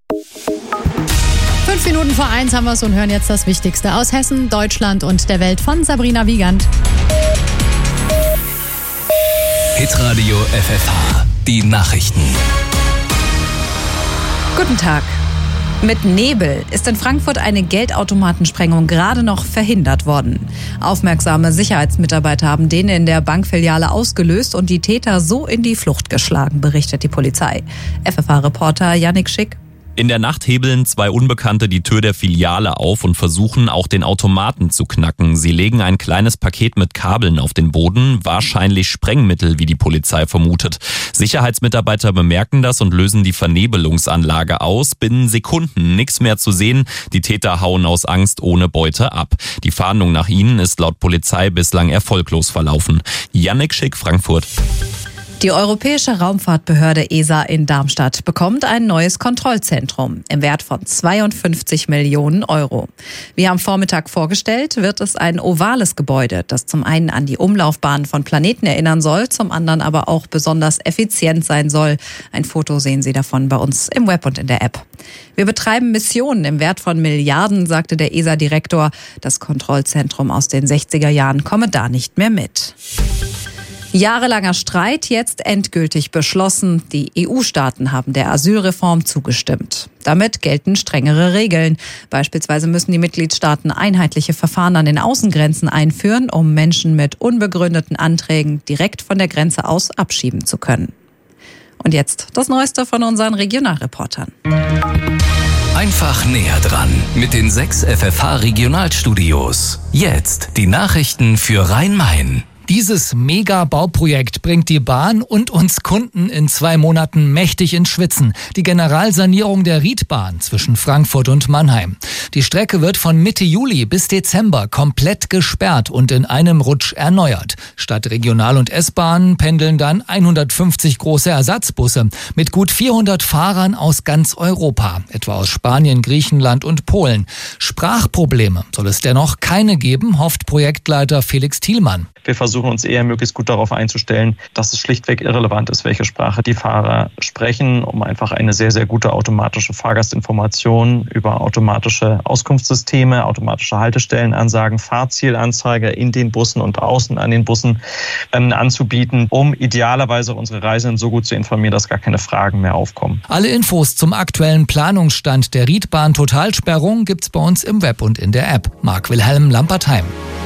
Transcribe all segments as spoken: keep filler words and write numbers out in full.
Fünf Minuten vor eins haben wir es und hören jetzt das Wichtigste aus Hessen, Deutschland und der Welt von Sabrina Wiegand. Hitradio F F H, die Nachrichten. Guten Tag. Mit Nebel ist in Frankfurt eine Geldautomatensprengung gerade noch verhindert worden. Aufmerksame Sicherheitsmitarbeiter haben den in der Bankfiliale ausgelöst und die Täter so in die Flucht geschlagen, berichtet die Polizei. F F H-Reporter Yannick Schick. In der Nacht hebeln zwei Unbekannte die Tür der Filiale auf und versuchen auch den Automaten zu knacken. Sie legen ein kleines Paket mit Kabeln auf den Boden, wahrscheinlich Sprengmittel, wie die Polizei vermutet. Sicherheitsmitarbeiter bemerken das und lösen die Vernebelungsanlage aus. Binnen Sekunden nichts mehr zu sehen. Die Täter hauen aus Angst ohne Beute ab. Die Fahndung nach ihnen ist laut Polizei bislang erfolglos verlaufen. Yannick Schick, Frankfurt. Die Europäische Raumfahrtbehörde E S A in Darmstadt bekommt ein neues Kontrollzentrum im Wert von zweiundfünfzig Millionen Euro. Wie am Vormittag vorgestellt, wird es ein ovales Gebäude, das zum einen an die Umlaufbahn von Planeten erinnern soll, zum anderen aber auch besonders effizient sein soll. Ein Foto sehen Sie davon bei uns im Web und in der App. Wir betreiben Missionen im Wert von Milliarden, sagte der E S A-Direktor. Das Kontrollzentrum aus den sechziger Jahren komme da nicht mehr mit. Jahrelanger Streit, jetzt endgültig beschlossen. Die E U-Staaten haben der Asylreform zugestimmt. Damit gelten strengere Regeln. Beispielsweise müssen die Mitgliedstaaten einheitliche Verfahren an den Außengrenzen einführen, um Menschen mit unbegründeten Anträgen direkt von der Grenze aus abschieben zu können. Und jetzt das Neueste von unseren Regionalreportern. Einfach näher dran mit den sechs F F H-Regionalstudios. Jetzt die Nachrichten für Rhein-Main. Dieses Mega-Bauprojekt bringt die Bahn und uns Kunden in zwei Monaten mächtig ins Schwitzen. Die Generalsanierung der Riedbahn zwischen Frankfurt und Mannheim. Die Strecke wird von Mitte Juli bis Dezember komplett gesperrt und in einem Rutsch erneuert. Statt Regional- und S-Bahnen pendeln dann hundertfünfzig große Ersatzbusse mit gut vierhundert Fahrern aus ganz Europa, etwa aus Spanien, Griechenland und Polen. Sprachprobleme soll es dennoch keine geben, hofft Projektleiter Felix Thielmann. Wir versuchen uns eher möglichst gut darauf einzustellen, dass es schlichtweg irrelevant ist, welche Sprache die Fahrer sprechen, um einfach eine sehr, sehr gute automatische Fahrgastinformation über automatische Auskunftssysteme, automatische Haltestellenansagen, Fahrzielanzeiger in den Bussen und außen an den Bussen ähm, anzubieten, um idealerweise unsere Reisenden so gut zu informieren, dass gar keine Fragen mehr aufkommen. Alle Infos zum aktuellen Planungsstand der Riedbahn-Totalsperrung gibt's bei uns im Web und in der App. Marc Wilhelm Lampertheim.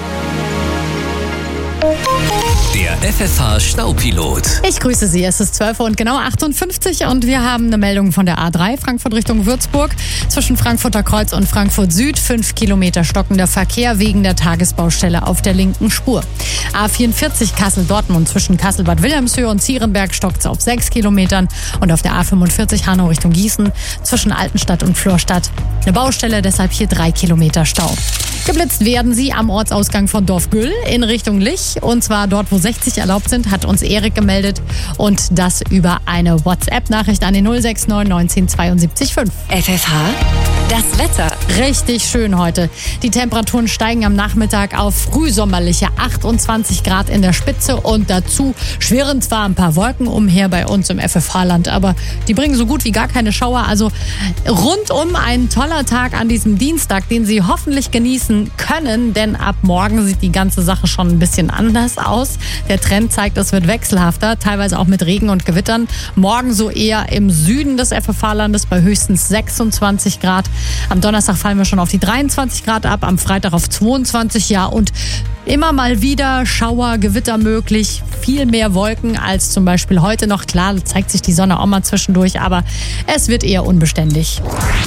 Der F F H-Staupilot. Ich grüße Sie, es ist zwölf Uhr und genau achtundfünfzig und wir haben eine Meldung von der A drei, Frankfurt Richtung Würzburg. Zwischen Frankfurter Kreuz und Frankfurt Süd, fünf Kilometer stockender Verkehr wegen der Tagesbaustelle auf der linken Spur. A vierundvierzig Kassel-Dortmund, zwischen Kassel-Bad Wilhelmshöhe und Zierenberg stockt es auf sechs Kilometern. Und auf der A fünfundvierzig Hanau Richtung Gießen, zwischen Altenstadt und Florstadt eine Baustelle, deshalb hier drei Kilometer Stau. Geblitzt werden sie am Ortsausgang von Dorfgüll in Richtung Lich. Und zwar dort, wo sechzig erlaubt sind, hat uns Erik gemeldet. Und das über eine WhatsApp-Nachricht an den null sechs neun neunzehn zweiundsiebzig fünf. F F H, das Wetter. Richtig schön heute. Die Temperaturen steigen am Nachmittag auf frühsommerliche achtundzwanzig Grad in der Spitze. Und dazu schwirren zwar ein paar Wolken umher bei uns im F F H-Land, aber die bringen so gut wie gar keine Schauer. Also rundum ein toller Tag an diesem Dienstag, den Sie hoffentlich genießen können, denn ab morgen sieht die ganze Sache schon ein bisschen anders aus. Der Trend zeigt, es wird wechselhafter, teilweise auch mit Regen und Gewittern. Morgen so eher im Süden des F F H-Landes bei höchstens sechsundzwanzig Grad. Am Donnerstag fallen wir schon auf die dreiundzwanzig Grad ab, am Freitag auf zweiundzwanzig, ja, und immer mal wieder Schauer, Gewitter möglich, viel mehr Wolken als zum Beispiel heute noch. Klar, zeigt sich die Sonne auch mal zwischendurch, aber es wird eher unbeständig.